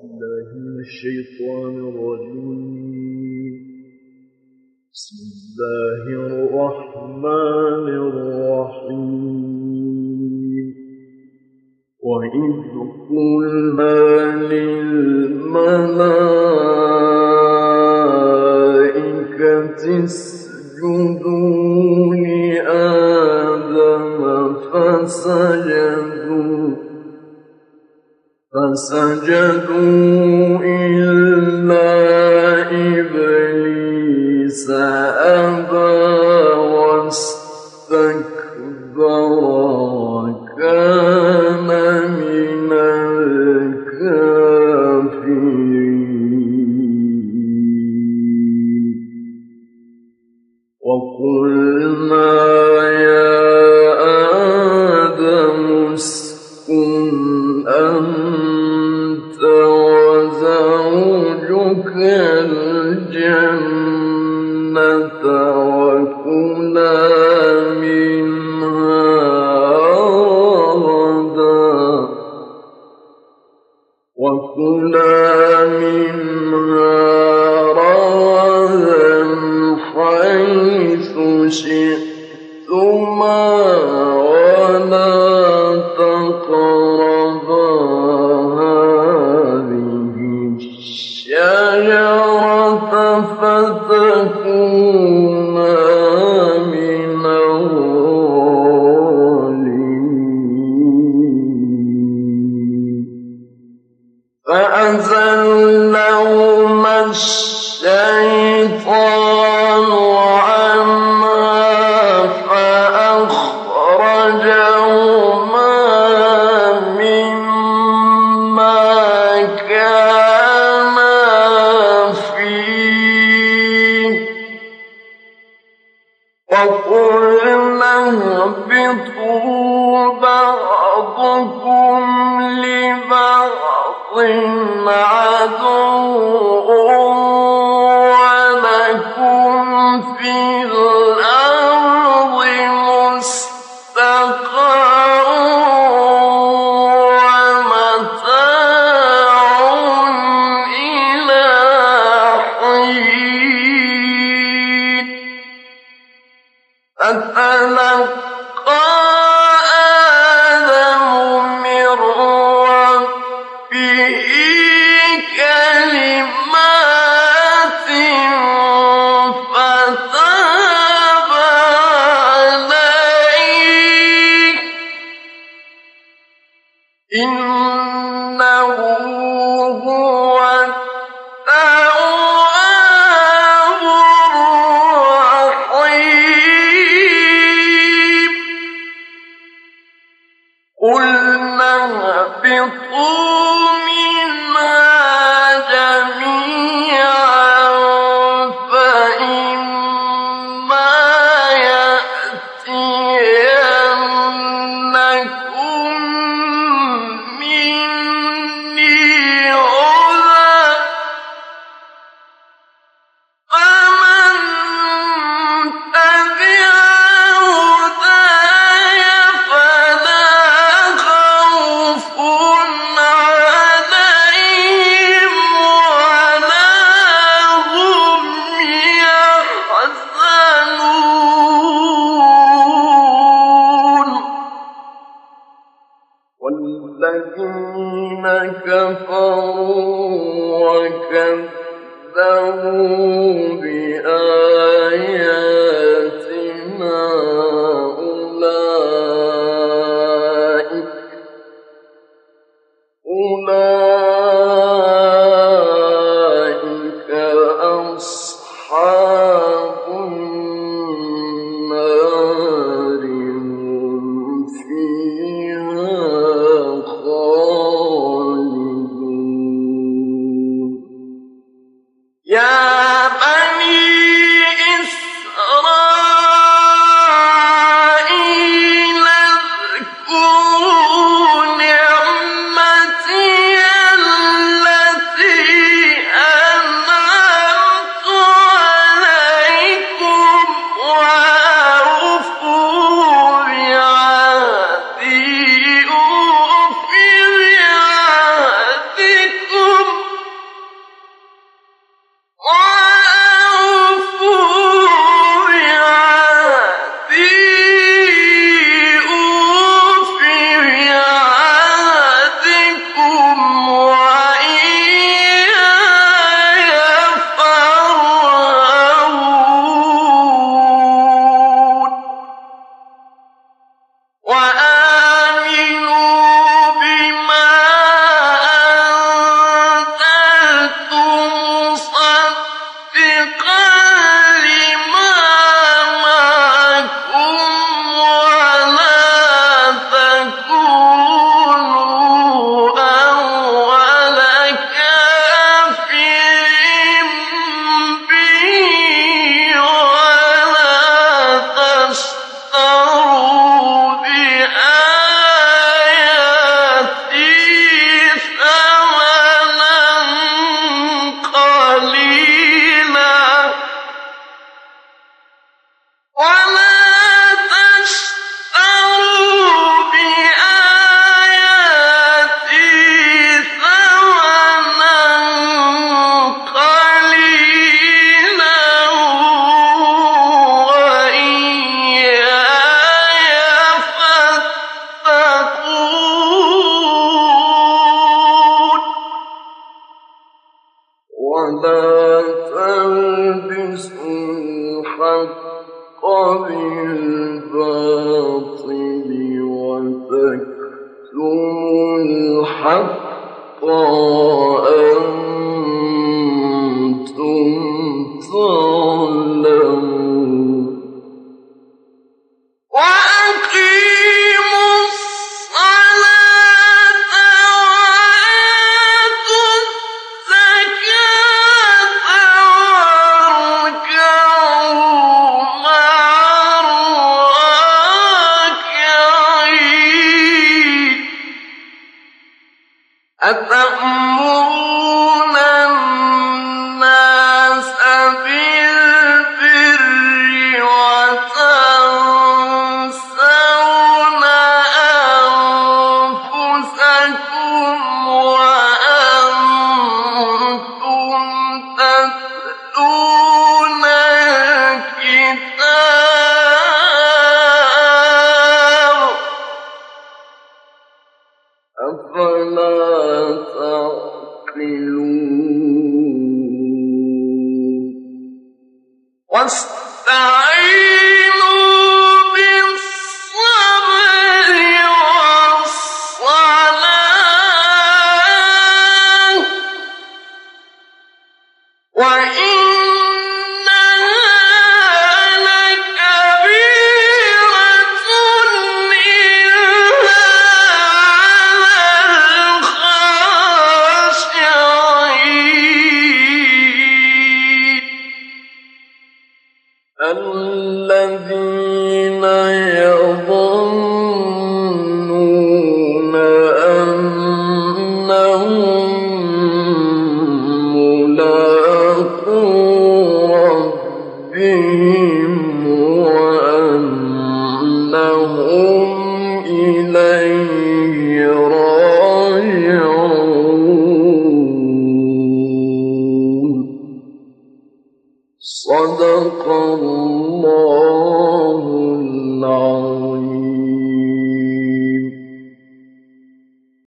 بالله من الشيطان الرجيم. بسم الله الرحمن الرحيم. وإذ قلنا للملائكة اسجدوا لآدم فسجدوا إلا إبليس أبى واستكبر وكان من الكافرين. وقلنا يا آدم اسكن أنت وزوجك الجنة وكلا منها رغدا حيث شئتما ولا تقربا هذه الشجرة فتكونا من الظالمين. فأزلهما الشيطان عنها فأخرجهما مما كانا فيه وقلنا اهبطوا بعضكم لبعض عدو ولكم في الأرض مستقر ومتاع إلى حين. فتلقى آدم من ربه كلمات فتاب عليه إنه هو التواب الرحيم. قلنا اهبطوا منها جميعا فإما يأتينكم مني هدى فمن تبع هداي فلا خوف عليهم ولا هم يحزنون. والذين كفروا وكذبوا بآياتنا أولئك أصحاب النار هم فيها خالدون. يا بني إسرائيل اذكروا نعمتي ولا تلبسوا الحق بالباطل وتكتموا الحق وأنتم تعلمون وأقيموا الصلاة وآتوا الزكاة واركعوا مع الراكعين أتأمرون الناس بالبر وتنسون أنفسكم وأنتم تتلون الكتاب أفلا تعقلون